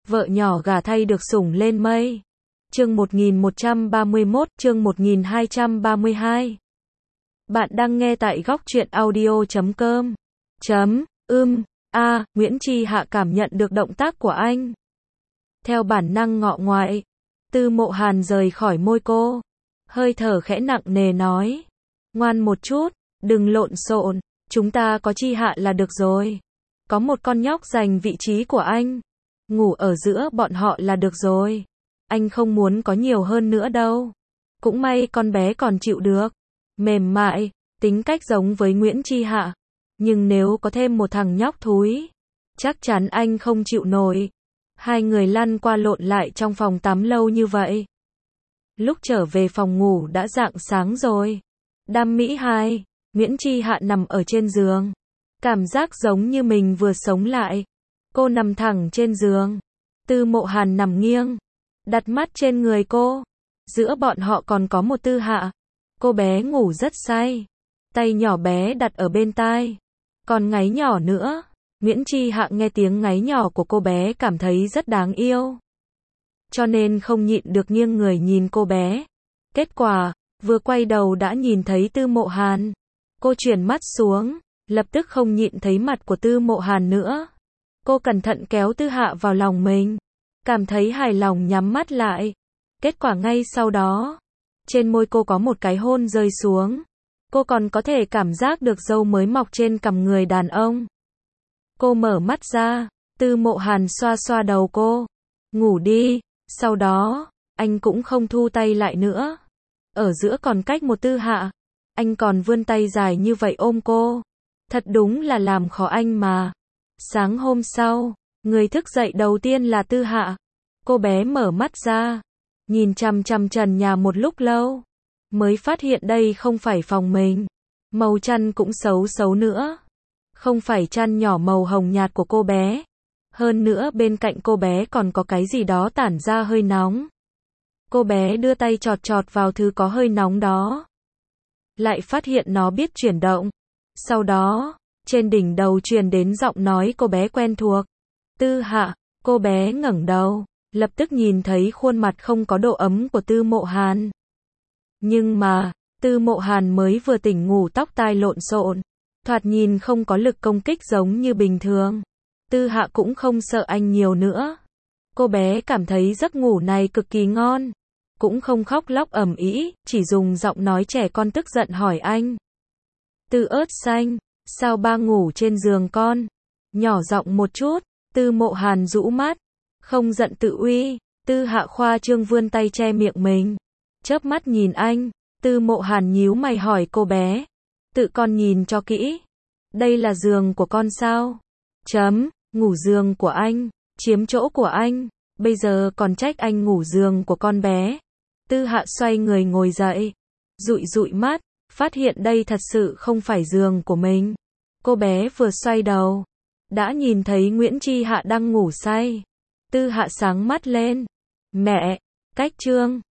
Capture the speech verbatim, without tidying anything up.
vợ nhỏ gả thay được sủng lên mây. Chương một nghìn một trăm ba mươi mốt, chương một nghìn hai trăm ba mươi hai. Bạn đang nghe tại góc truyện audio chấm com. Chấm, ưm, a, Nguyễn Chi Hạ cảm nhận được động tác của anh. Theo bản năng ngọ ngoại, Tư Mộ Hàn rời khỏi môi cô. Hơi thở khẽ nặng nề nói. Ngoan một chút, đừng lộn xộn, chúng ta có Chi Hạ là được rồi. Có một con nhóc giành vị trí của anh. Ngủ ở giữa bọn họ là được rồi. Anh không muốn có nhiều hơn nữa đâu. Cũng may con bé còn chịu được. Mềm mại, tính cách giống với Nguyễn Chi Hạ. Nhưng nếu có thêm một thằng nhóc thúi, chắc chắn anh không chịu nổi. Hai người lăn qua lộn lại trong phòng tắm lâu như vậy. Lúc trở về phòng ngủ đã rạng sáng rồi. Đam mỹ hai, Nguyễn Chi Hạ nằm ở trên giường. Cảm giác giống như mình vừa sống lại. Cô nằm thẳng trên giường. Tư Mộ Hàn nằm nghiêng, đặt mắt trên người cô. Giữa bọn họ còn có một Tư Hạ. Cô bé ngủ rất say. Tay nhỏ bé đặt ở bên tai. Còn ngáy nhỏ nữa. Nguyễn Chi Hạ nghe tiếng ngáy nhỏ của cô bé cảm thấy rất đáng yêu. Cho nên không nhịn được nghiêng người nhìn cô bé. Kết quả, vừa quay đầu đã nhìn thấy Tư Mộ Hàn. Cô chuyển mắt xuống, lập tức không nhịn thấy mặt của Tư Mộ Hàn nữa. Cô cẩn thận kéo Tư Hạ vào lòng mình. Cảm thấy hài lòng nhắm mắt lại. Kết quả ngay sau đó, trên môi cô có một cái hôn rơi xuống. Cô còn có thể cảm giác được râu mới mọc trên cằm người đàn ông. Cô mở mắt ra, Tư Mộ Hàn xoa xoa đầu cô. Ngủ đi, sau đó, anh cũng không thu tay lại nữa. Ở giữa còn cách một Tư Hạ. Anh còn vươn tay dài như vậy ôm cô. Thật đúng là làm khó anh mà. Sáng hôm sau, người thức dậy đầu tiên là Tư Hạ. Cô bé mở mắt ra, nhìn chằm chằm trần nhà một lúc lâu, mới phát hiện đây không phải phòng mình. Màu chăn cũng xấu xấu nữa. Không phải chăn nhỏ màu hồng nhạt của cô bé. Hơn nữa bên cạnh cô bé còn có cái gì đó tản ra hơi nóng. Cô bé đưa tay chọt chọt vào thứ có hơi nóng đó. Lại phát hiện nó biết chuyển động. Sau đó, trên đỉnh đầu truyền đến giọng nói cô bé quen thuộc. Tư Hạ, cô bé ngẩng đầu, lập tức nhìn thấy khuôn mặt không có độ ấm của Tư Mộ Hàn. Nhưng mà, Tư Mộ Hàn mới vừa tỉnh ngủ tóc tai lộn xộn, thoạt nhìn không có lực công kích giống như bình thường. Tư Hạ cũng không sợ anh nhiều nữa. Cô bé cảm thấy giấc ngủ này cực kỳ ngon. Cũng không khóc lóc ầm ĩ, chỉ dùng giọng nói trẻ con tức giận hỏi anh. Tư ớt xanh, sao ba ngủ trên giường con? Nhỏ giọng một chút, Tư Mộ Hàn rũ mắt. Không giận tự uy, Tư Hạ khoa trương vươn tay che miệng mình. Chớp mắt nhìn anh, Tư Mộ Hàn nhíu mày hỏi cô bé. Tự con nhìn cho kỹ. Đây là giường của con sao? Chấm, ngủ giường của anh, chiếm chỗ của anh. Bây giờ còn trách anh ngủ giường của con bé. Tư Hạ xoay người ngồi dậy. Dụi dụi mắt, phát hiện đây thật sự không phải giường của mình. Cô bé vừa xoay đầu, đã nhìn thấy Nguyễn Chi Hạ đang ngủ say. Tư Hạ sáng mắt lên. Mẹ, cách chương.